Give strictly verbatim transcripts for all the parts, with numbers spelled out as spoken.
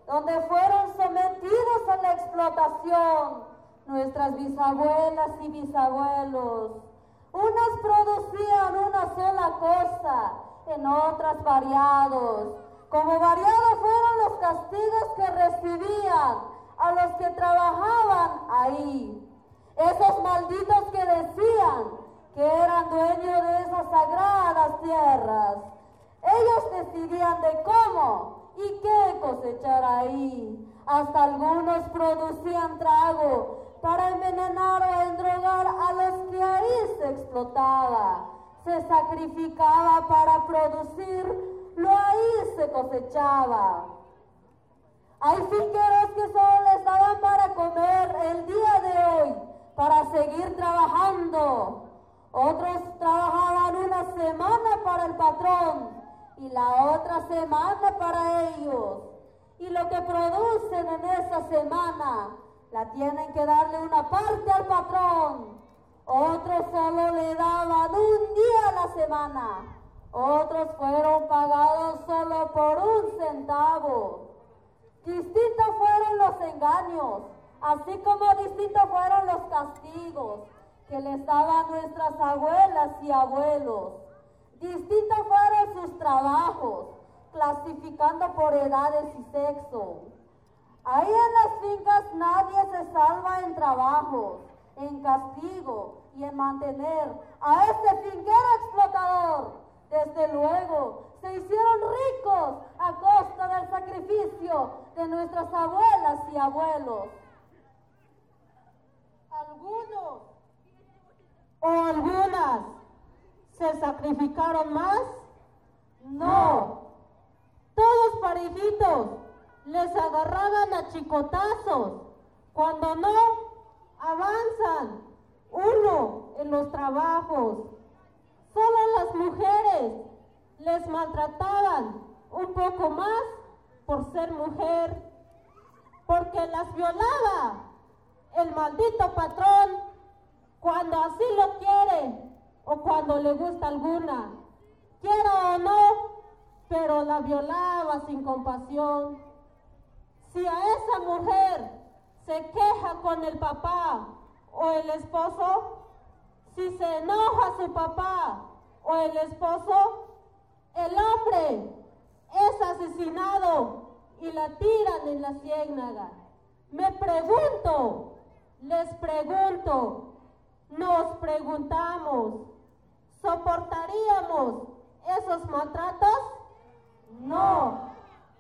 donde fueron sometidos a la explotación nuestras bisabuelas y bisabuelos. Unas producían una sola cosa, en otras variados. Como variados fueron los castigos que recibían a los que trabajaban ahí. Esos malditos que decían que eran dueños de esas sagradas tierras. Ellos decidían de cómo y qué cosechar ahí. Hasta algunos producían trago para envenenar o endrogar a los que ahí se explotaba. Se sacrificaba para producir, lo ahí se cosechaba. Hay finqueros que solo les daban para comer el día de hoy, para seguir trabajando. Otros trabajaban una semana para el patrón y la otra semana para ellos. Y lo que producen en esa semana, la tienen que darle una parte al patrón. Otros solo le daban un día a la semana. Otros fueron pagados solo por un centavo. Distintos fueron los engaños, así como distintos fueron los castigos que les daban nuestras abuelas y abuelos. Distintos fueron sus trabajos, clasificando por edades y sexo. Ahí en las fincas nadie se salva en trabajos, en castigo y en mantener a este finquero explotador. Desde luego, se hicieron ricos a costa del sacrificio de nuestras abuelas y abuelos. Algunos o algunas se sacrificaron más. No. Todos parejitos les agarraban a chicotazos. Cuando no, avanzan uno en los trabajos. Solo las mujeres les maltrataban un poco más por ser mujer, porque las violaba el maldito patrón cuando así lo quiere o cuando le gusta alguna, quiera o no, pero la violaba sin compasión. Si a esa mujer se queja con el papá o el esposo, si se enoja su papá o el esposo, el hombre es asesinado y la tiran en la ciénaga. Me pregunto, les pregunto, nos preguntamos, ¿soportaríamos esos maltratos? No.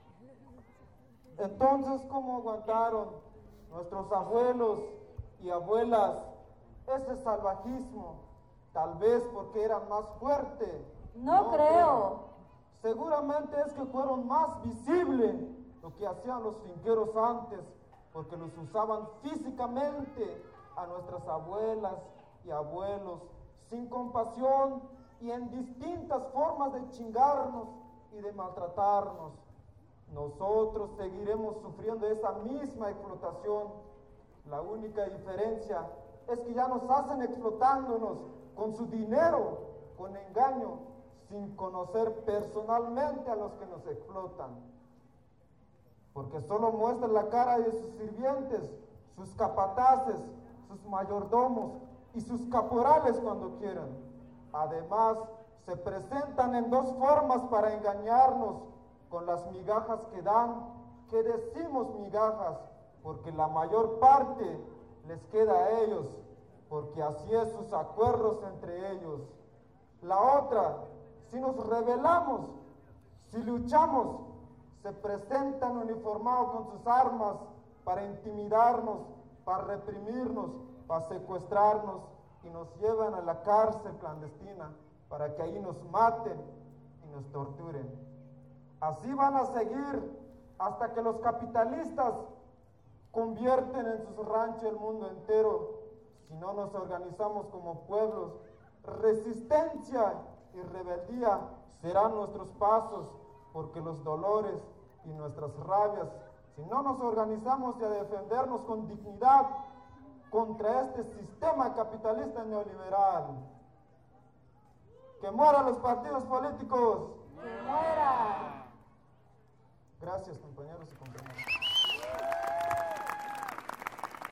Entonces, ¿cómo aguantaron nuestros abuelos y abuelas ese salvajismo? Tal vez porque eran más fuertes. No, no creo. creo. Seguramente es que fueron más visibles lo que hacían los finqueros antes, porque los usaban físicamente a nuestras abuelas y abuelos, sin compasión y en distintas formas de chingarnos y de maltratarnos. Nosotros seguiremos sufriendo esa misma explotación. La única diferencia es que ya nos hacen explotándonos con su dinero, con engaño, sin conocer personalmente a los que nos explotan. Porque solo muestran la cara de sus sirvientes, sus capataces, sus mayordomos y sus caporales cuando quieran. Además, se presentan en dos formas para engañarnos, con las migajas que dan, que decimos migajas, porque la mayor parte les queda a ellos, porque así es sus acuerdos entre ellos. La otra, si nos rebelamos, si luchamos, se presentan uniformados con sus armas para intimidarnos, para reprimirnos, para secuestrarnos y nos llevan a la cárcel clandestina para que ahí nos maten y nos torturen. Así van a seguir hasta que los capitalistas convierten en sus ranchos el mundo entero. Si no nos organizamos como pueblos, resistencia y rebeldía serán nuestros pasos, porque los dolores y nuestras rabias, si no nos organizamos y a defendernos con dignidad contra este sistema capitalista neoliberal. ¡Que mueran los partidos políticos! ¡Que mueran! Gracias, compañeros y compañeras.